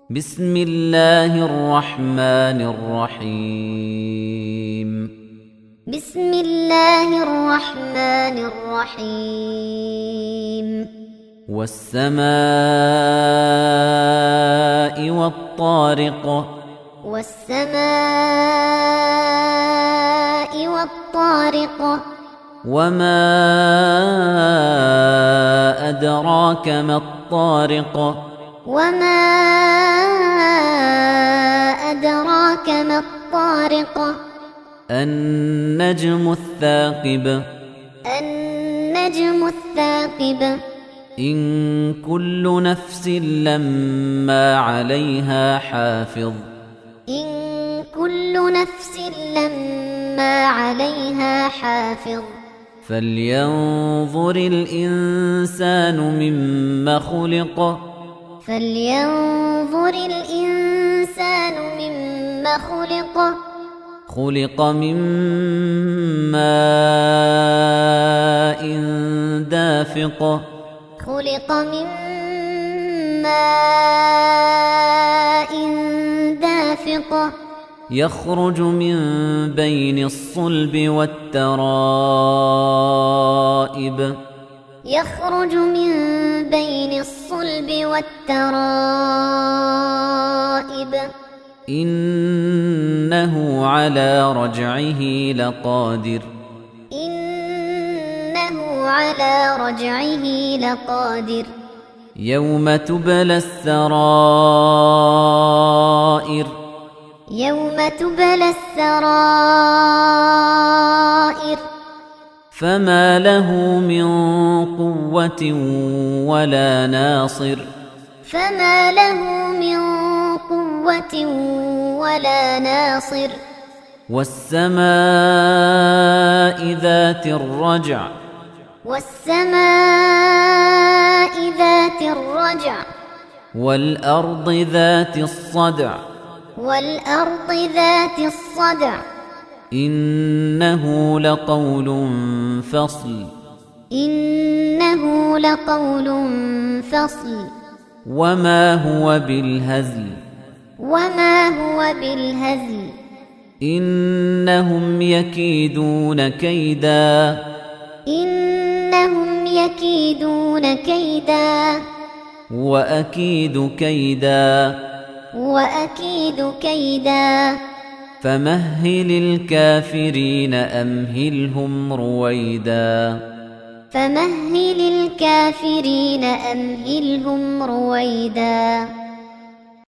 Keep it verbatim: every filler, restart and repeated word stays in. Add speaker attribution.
Speaker 1: بسم الله الرحمن الرحيم
Speaker 2: بسم الله الرحمن الرحيم
Speaker 1: والسماء والطارق
Speaker 2: والسماء والطارق
Speaker 1: وما أدراك ما الطارق
Speaker 2: وما أدراك ما الطارق
Speaker 1: النجم الثاقب
Speaker 2: النجم الثاقب
Speaker 1: إن كل نفس لما عليها حافظ
Speaker 2: إن كل نفس لما عليها حافظ
Speaker 1: فلينظر الإنسان مما خلق
Speaker 2: فلينظر الإنسان مما خلق
Speaker 1: خلق من ماء دافق
Speaker 2: خلق من ماء دافق
Speaker 1: يخرج من بين الصلب والترائب
Speaker 2: يخرج من بين الصلب والترائب
Speaker 1: إنه على رجعه لقادر
Speaker 2: إنه على رجعه لقادر
Speaker 1: يوم تبلى السرائر
Speaker 2: يوم تبلى السرائر
Speaker 1: فما له من قوة ولا ناصر
Speaker 2: فما له من قوة ولا ناصر
Speaker 1: والسماء ذات الرجع
Speaker 2: والسماء ذات الرجع
Speaker 1: والأرض ذات الصدع
Speaker 2: والأرض ذات الصدع
Speaker 1: إنه لقول فصل
Speaker 2: إنه لقول فصل
Speaker 1: وما هو بالهزل
Speaker 2: وما هو بالهزل
Speaker 1: إنهم يكيدون كيدا
Speaker 2: إنهم يكيدون كيدا
Speaker 1: وأكيد كيدا
Speaker 2: وأكيد كيدا
Speaker 1: فمهل الكافرين أمهلهم رويدا
Speaker 2: فمهل الكافرين أمهلهم رويدا